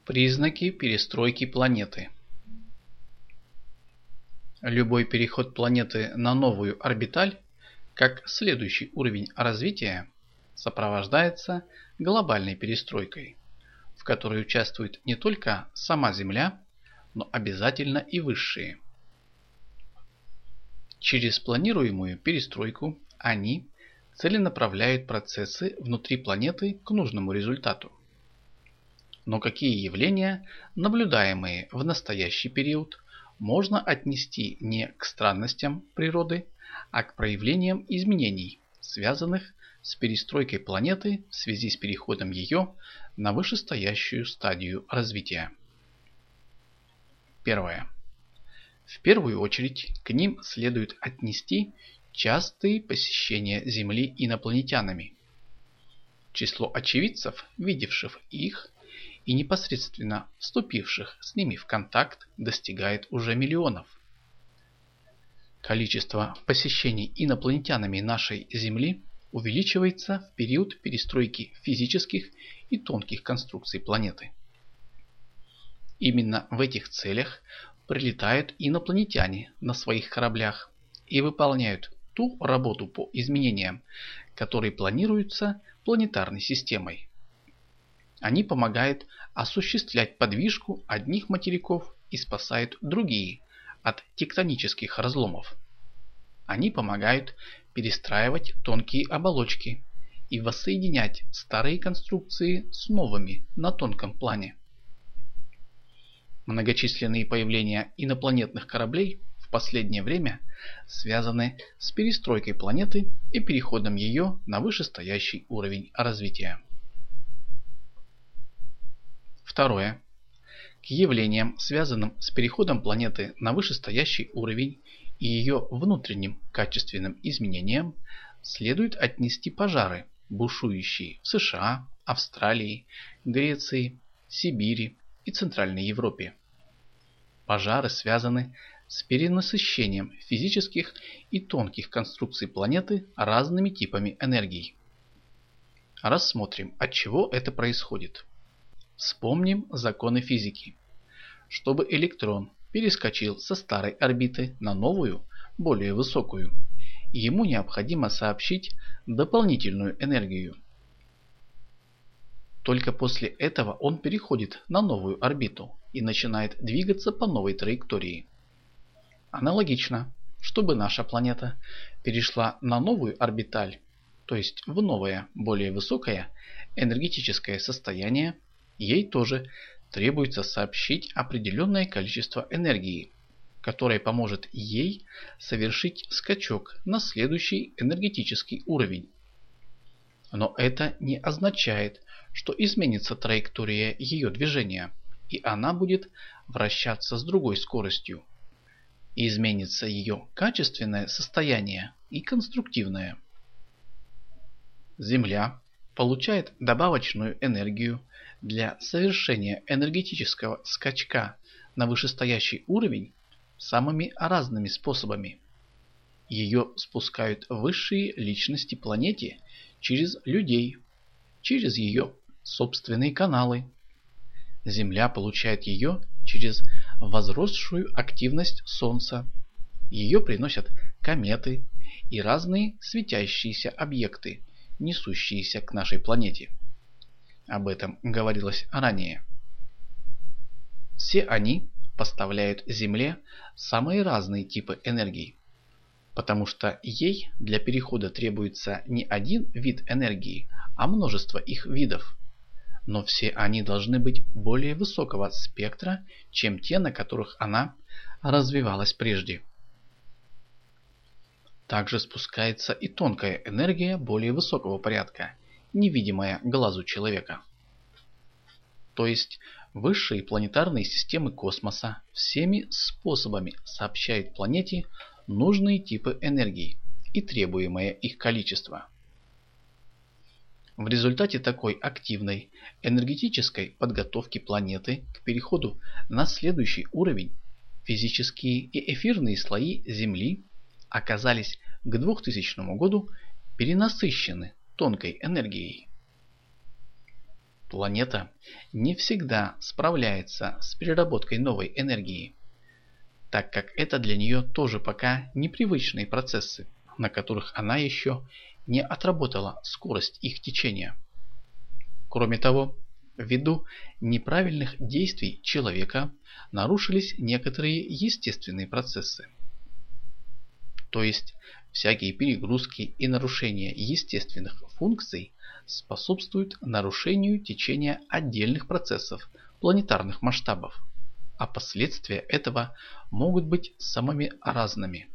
Признаки перестройки планеты. Любой переход планеты на новую орбиталь, как следующий уровень развития, сопровождается глобальной перестройкой, в которой участвует не только сама Земля, но обязательно и высшие. Через планируемую перестройку они целенаправляют процессы внутри планеты к нужному результату. Но какие явления, наблюдаемые в настоящий период, можно отнести не к странностям природы, а к проявлениям изменений, связанных с перестройкой планеты в связи с переходом ее на вышестоящую стадию развития? Первое. В первую очередь к ним следует отнести частые посещения Земли инопланетянами. Число очевидцев, видевших их, и непосредственно вступивших с ними в контакт, достигает уже миллионов. Количество посещений инопланетянами нашей Земли увеличивается в период перестройки физических и тонких конструкций планеты. Именно в этих целях прилетают инопланетяне на своих кораблях и выполняют ту работу по изменениям, которые планируются планетарной системой. Они помогают осуществлять подвижку одних материков и спасают другие от тектонических разломов. Они помогают перестраивать тонкие оболочки и воссоединять старые конструкции с новыми на тонком плане. Многочисленные появления инопланетных кораблей в последнее время связаны с перестройкой планеты и переходом ее на вышестоящий уровень развития. Второе. К явлениям, связанным с переходом планеты на вышестоящий уровень и ее внутренним качественным изменениям, следует отнести пожары, бушующие в США, Австралии, Греции, Сибири и Центральной Европе. Пожары связаны с перенасыщением физических и тонких конструкций планеты разными типами энергии. Рассмотрим, от чего это происходит. Вспомним законы физики. Чтобы электрон перескочил со старой орбиты на новую, более высокую, ему необходимо сообщить дополнительную энергию. Только после этого он переходит на новую орбиту и начинает двигаться по новой траектории. Аналогично, чтобы наша планета перешла на новую орбиталь, то есть в новое, более высокое энергетическое состояние, ей тоже требуется сообщить определенное количество энергии, которое поможет ей совершить скачок на следующий энергетический уровень. Но это не означает, что изменится траектория ее движения, и она будет вращаться с другой скоростью. Изменится ее качественное состояние и конструктивное. Земля получает добавочную энергию для совершения энергетического скачка на вышестоящий уровень самыми разными способами. Ее спускают высшие личности планете через людей, через ее собственные каналы. Земля получает ее через возросшую активность Солнца. Ее приносят кометы и разные светящиеся объекты, несущиеся к нашей планете. Об этом говорилось ранее. Все они поставляют Земле самые разные типы энергии, потому что ей для перехода требуется не один вид энергии, а множество их видов. Но все они должны быть более высокого спектра, чем те, на которых она развивалась прежде. Также спускается и тонкая энергия более высокого порядка, невидимая глазу человека. То есть высшие планетарные системы космоса всеми способами сообщают планете нужные типы энергии и требуемое их количество. В результате такой активной энергетической подготовки планеты к переходу на следующий уровень физические и эфирные слои Земли оказались к 2000 году перенасыщены тонкой энергией. Планета не всегда справляется с переработкой новой энергии, так как это для нее тоже пока непривычные процессы, на которых она еще не отработала скорость их течения. Кроме того, ввиду неправильных действий человека нарушились некоторые естественные процессы. То есть всякие перегрузки и нарушения естественных функций способствуют нарушению течения отдельных процессов планетарных масштабов, а последствия этого могут быть самыми разными.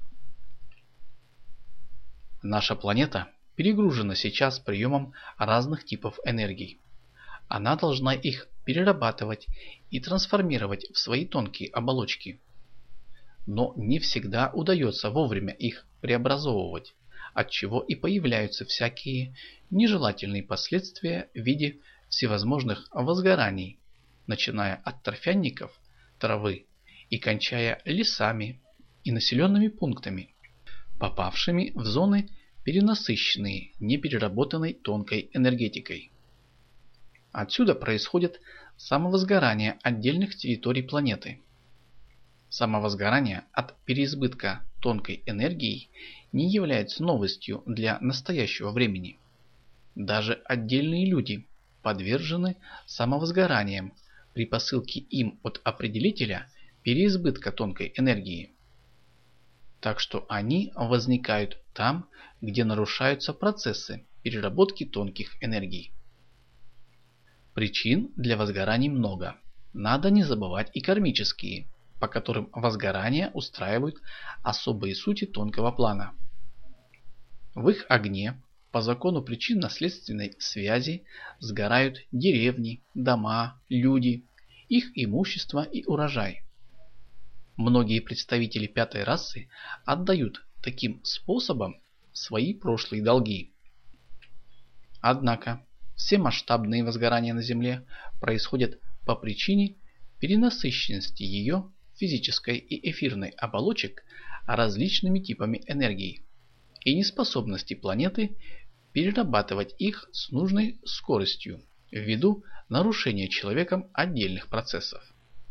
Наша планета перегружена сейчас приемом разных типов энергий. Она должна их перерабатывать и трансформировать в свои тонкие оболочки. Но не всегда удается вовремя их преобразовывать, отчего и появляются всякие нежелательные последствия в виде всевозможных возгораний, начиная от торфянников, травы и кончая лесами и населенными пунктами, попавшими в зоны, перенасыщенные непереработанной тонкой энергетикой. Отсюда происходит самовозгорание отдельных территорий планеты. Самовозгорание от переизбытка тонкой энергии не является новостью для настоящего времени. Даже отдельные люди подвержены самовозгораниям при посылке им от определителя переизбытка тонкой энергии. Так что они возникают там, где нарушаются процессы переработки тонких энергий. Причин для возгораний много. Надо не забывать и кармические, по которым возгорания устраивают особые сути тонкого плана. В их огне по закону причинно-следственной связи сгорают деревни, дома, люди, их имущество и урожай. Многие представители пятой расы отдают таким способом свои прошлые долги. Однако все масштабные возгорания на Земле происходят по причине перенасыщенности ее физической и эфирной оболочек различными типами энергии и неспособности планеты перерабатывать их с нужной скоростью ввиду нарушения человеком отдельных процессов.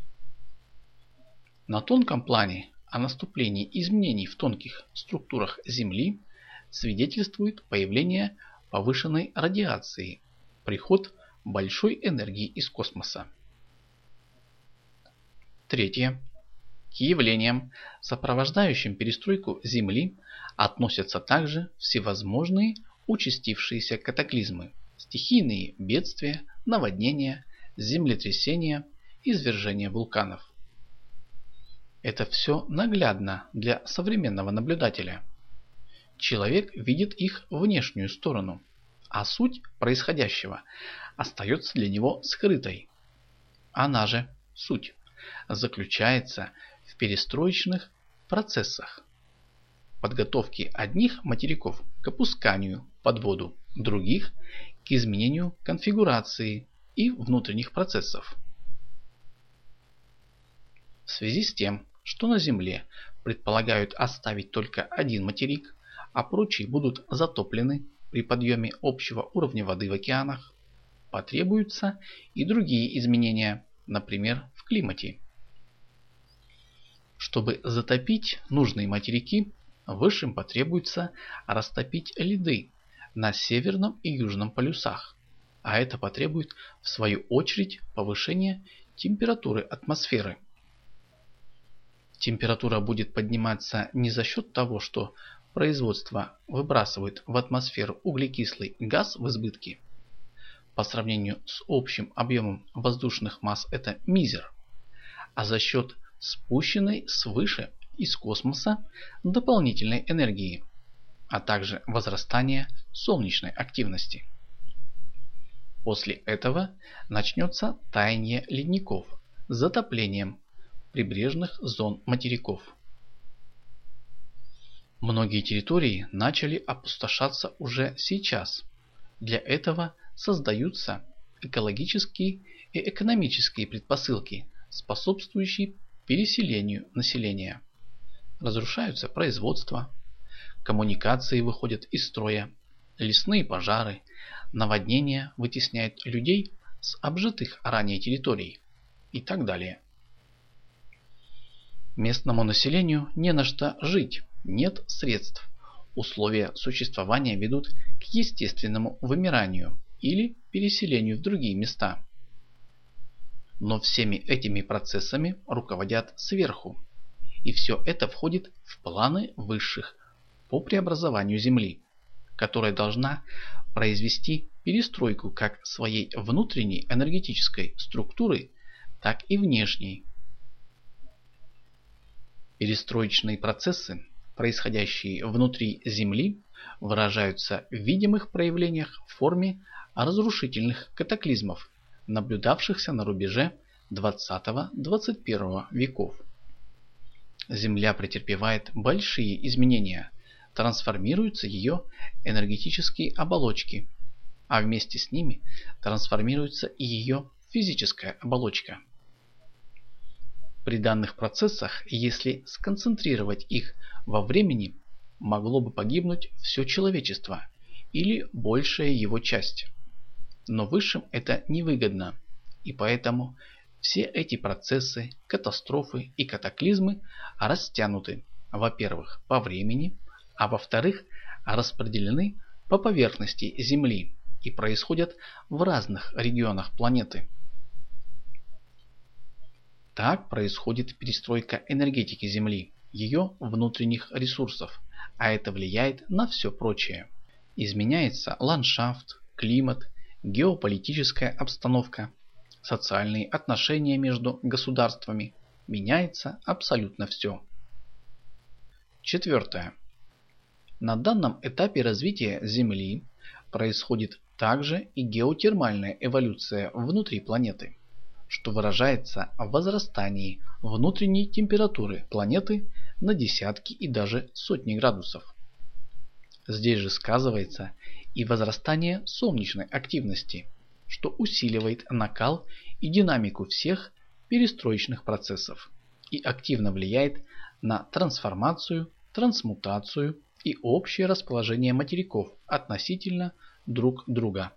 На тонком плане о наступлении изменений в тонких структурах Земли свидетельствует появление повышенной радиации, приход большой энергии из космоса. Третье. К явлениям, сопровождающим перестройку Земли, относятся также всевозможные участившиеся катаклизмы, стихийные бедствия, наводнения, землетрясения, извержения вулканов. Это все наглядно для современного наблюдателя. Человек видит их внешнюю сторону, а суть происходящего остается для него скрытой. Она же, суть, заключается в перестроечных процессах, подготовке одних материков к опусканию под воду, других к изменению конфигурации и внутренних процессов. В связи с тем, что на Земле предполагают оставить только один материк, а прочие будут затоплены при подъеме общего уровня воды в океанах, потребуются и другие изменения, например, в климате. Чтобы затопить нужные материки, высшим потребуется растопить льды на северном и южном полюсах, а это потребует в свою очередь повышения температуры атмосферы. Температура будет подниматься не за счет того, что производство выбрасывает в атмосферу углекислый газ в избытке. По сравнению с общим объемом воздушных масс это мизер, а за счет спущенной свыше из космоса дополнительной энергии, а также возрастания солнечной активности. После этого начнется таяние ледников с затоплением прибрежных зон материков. Многие территории начали опустошаться уже сейчас. Для этого создаются экологические и экономические предпосылки, способствующие переселению населения. Разрушаются производства, коммуникации выходят из строя, Лесные пожары, наводнения вытесняют людей с обжитых ранее территорий и так далее. Местному населению не на что жить, нет средств. Условия существования ведут к естественному вымиранию или переселению в другие места. Но всеми этими процессами руководят сверху. И все это входит в планы высших по преобразованию Земли, которая должна произвести перестройку как своей внутренней энергетической структуры, так и внешней. Перестроечные процессы, происходящие внутри Земли, выражаются в видимых проявлениях в форме разрушительных катаклизмов, наблюдавшихся на рубеже 20-21 веков. Земля претерпевает большие изменения, трансформируются ее энергетические оболочки, а вместе с ними трансформируется и ее физическая оболочка. При данных процессах, если сконцентрировать их во времени, могло бы погибнуть все человечество или большая его часть. Но высшим это невыгодно, и поэтому все эти процессы, катастрофы и катаклизмы растянуты, во-первых, по времени, а во-вторых, распределены по поверхности Земли и происходят в разных регионах планеты. Так происходит перестройка энергетики Земли, ее внутренних ресурсов, а это влияет на все прочее. Изменяется ландшафт, климат, геополитическая обстановка, социальные отношения между государствами. Меняется абсолютно все. Четвертое. На данном этапе развития Земли происходит также и геотермальная эволюция внутри планеты, что выражается в возрастании внутренней температуры планеты на десятки и даже сотни градусов. Здесь же сказывается и возрастание солнечной активности, что усиливает накал и динамику всех перестроечных процессов и активно влияет на трансформацию, трансмутацию и общее расположение материков относительно друг друга.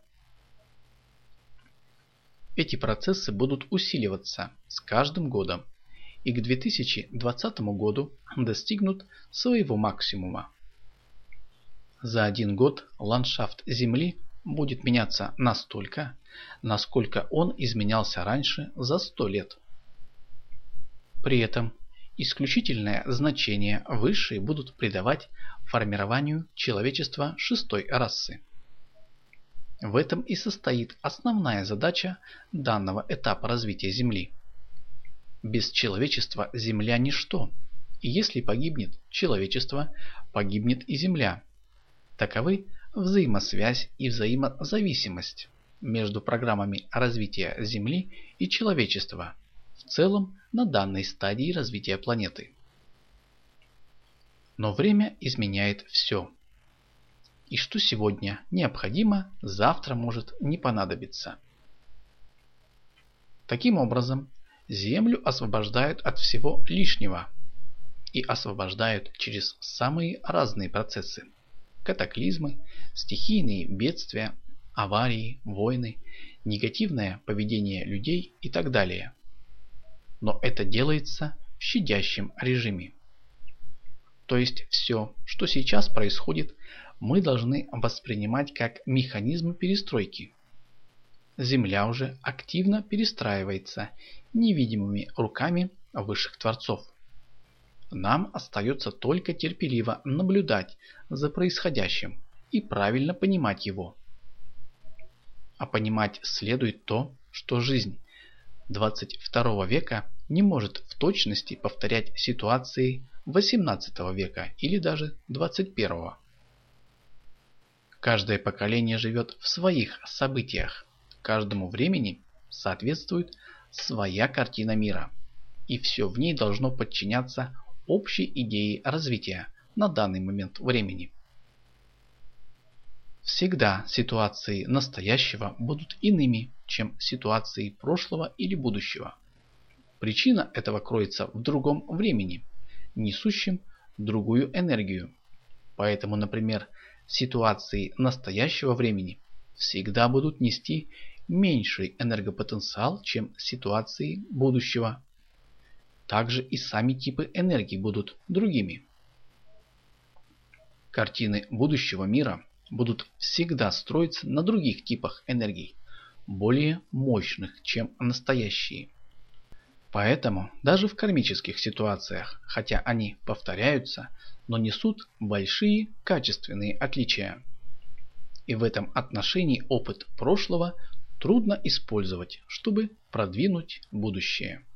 Эти процессы будут усиливаться с каждым годом и к 2020 году достигнут своего максимума. За один год ландшафт Земли будет меняться настолько, насколько он изменялся раньше за 100 лет. При этом исключительное значение высшие будут придавать формированию человечества шестой расы. В этом и состоит основная задача данного этапа развития Земли. Без человечества Земля ничто, и если погибнет человечество, погибнет и Земля. Таковы взаимосвязь и взаимозависимость между программами развития Земли и человечества в целом на данной стадии развития планеты. Но время изменяет все. И что сегодня необходимо, завтра может не понадобиться. Таким образом, Землю освобождают от всего лишнего и освобождают через самые разные процессы: катаклизмы, стихийные бедствия, аварии, войны, негативное поведение людей и так далее. Но это делается в щадящем режиме. То есть все, что сейчас происходит, мы должны воспринимать как механизм перестройки. Земля уже активно перестраивается невидимыми руками высших творцов. Нам остается только терпеливо наблюдать за происходящим и правильно понимать его. А понимать следует то, что жизнь 22 века не может в точности повторять ситуации 18 века или даже 21. Каждое поколение живет в своих событиях, каждому времени соответствует своя картина мира, и все в ней должно подчиняться общей идее развития на данный момент времени. Всегда ситуации настоящего будут иными, чем ситуации прошлого или будущего. Причина этого кроется в другом времени, несущем другую энергию. Поэтому, например, ситуации настоящего времени всегда будут нести меньший энергопотенциал, чем ситуации будущего. Также и сами типы энергии будут другими. Картины будущего мира будут всегда строиться на других типах энергий, более мощных, чем настоящие. Поэтому даже в кармических ситуациях, хотя они повторяются, но несут большие качественные отличия. И в этом отношении опыт прошлого трудно использовать, чтобы продвинуть будущее.